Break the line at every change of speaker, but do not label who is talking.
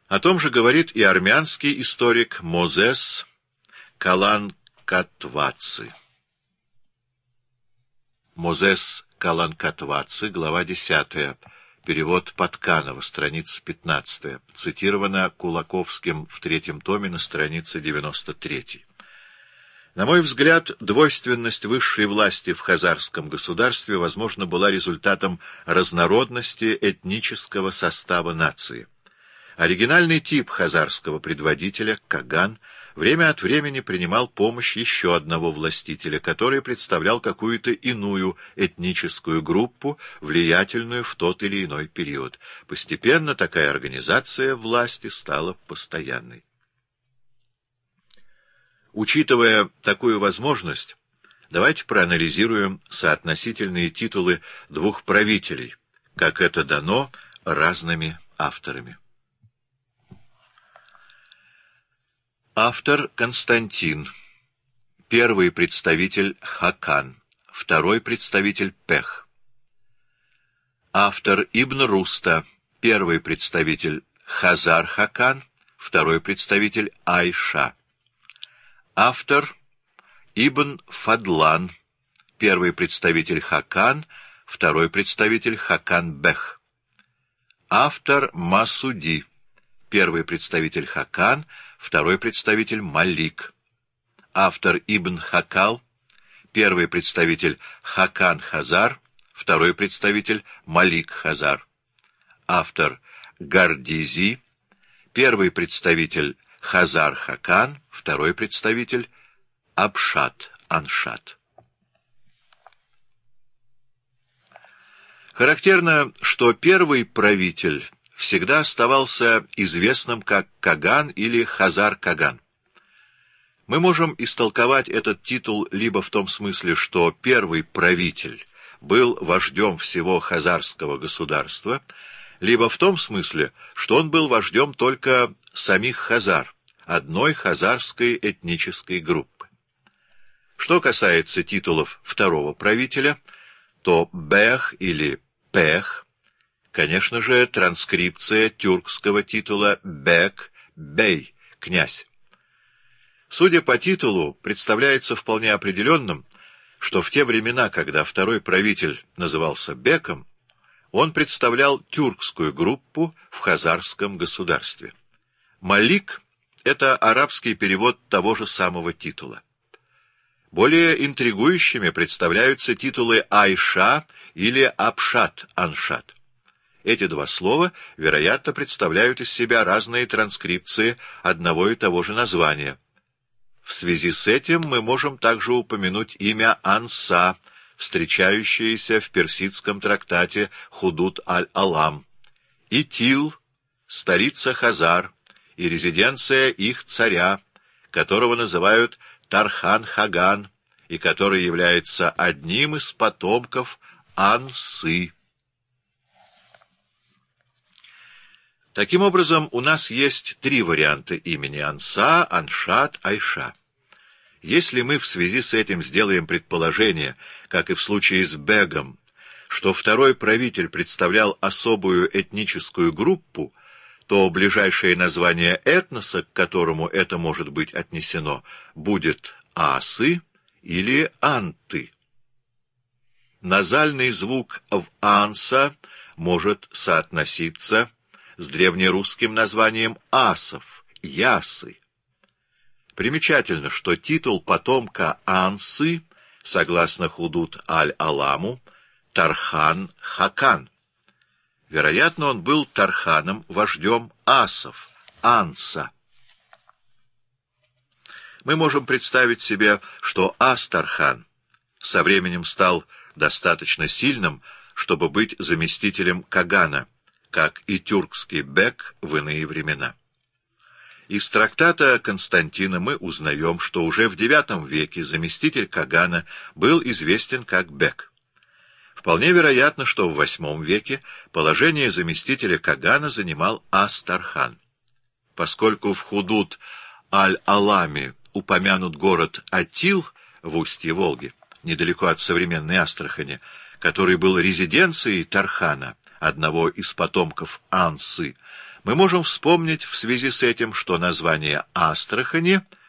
О том же говорит и армянский историк Мозес Каланкатваци. Мозес Каланкатваци, глава 10, перевод Подканова, страница 15, цитировано Кулаковским в 3-м томе на странице 93. На мой взгляд, двойственность высшей власти в хазарском государстве, возможно, была результатом разнородности этнического состава нации. Оригинальный тип хазарского предводителя, Каган, время от времени принимал помощь еще одного властителя, который представлял какую-то иную этническую группу, влиятельную в тот или иной период. Постепенно такая организация власти стала постоянной. Учитывая такую возможность, давайте проанализируем соотносительные титулы двух правителей, как это дано разными авторами. Автор Константин, первый представитель Хакан, второй представитель Пех. Автор Ибн Руста, первый представитель Хазар Хакан, второй представитель Айша. Автор Ибн Фадлан, первый представитель Хакан, второй представитель Хакан-Бех. Автор Масуди, первый представитель Хакан, второй представитель Малик. Автор Ибн Хакал, первый представитель Хакан-Хазар, второй представитель Малик-Хазар. Автор Гардизи, первый представитель Хазар-Хакан, второй представитель Абшат-Аншат. Характерно, что первый правитель всегда оставался известным как Каган или Хазар-Каган. Мы можем истолковать этот титул либо в том смысле, что первый правитель был вождем всего хазарского государства, либо в том смысле, что он был вождем только самих хазар, одной хазарской этнической группы. Что касается титулов второго правителя, то Бех или Пех, конечно же, транскрипция тюркского титула Бек, Бей, князь. Судя по титулу, представляется вполне определенным, что в те времена, когда второй правитель назывался Беком, он представлял тюркскую группу в хазарском государстве. Малик — это арабский перевод того же самого титула. Более интригующими представляются титулы Айша или Абшат-Аншат. Эти два слова, вероятно, представляют из себя разные транскрипции одного и того же названия. В связи с этим мы можем также упомянуть имя Анса, встречающееся в персидском трактате Худуд аль-Алам, и Тил, столица Хазар, и резиденция их царя, которого называют Тархан-Хаган, и который является одним из потомков Ансы. Таким образом, у нас есть три варианта имени: Анса, Аншат, Айша. Если мы в связи с этим сделаем предположение, как и в случае с Бегом, что второй правитель представлял особую этническую группу, то ближайшее название этноса, к которому это может быть отнесено, будет Асы или Анты. Назальный звук в Анса может соотноситься с древнерусским названием Асов, Ясы. Примечательно, что титул потомка Ансы, согласно Худуд аль-Аламу, Тархан-Хакан. Вероятно, он был Тарханом, вождем асов, Анса. Мы можем представить себе, что Ас-Тархан со временем стал достаточно сильным, чтобы быть заместителем Кагана, как и тюркский Бек в иные времена. Из трактата Константина мы узнаем, что уже в IX веке заместитель Кагана был известен как Бек. Вполне вероятно, что в VIII веке положение заместителя Кагана занимал Ас-Тархан. Поскольку в Худуд аль-Аламе упомянут город Атил в устье Волги, недалеко от современной Астрахани, который был резиденцией Тархана, одного из потомков Ансы, Мы можем вспомнить в связи с этим, что название Астрахани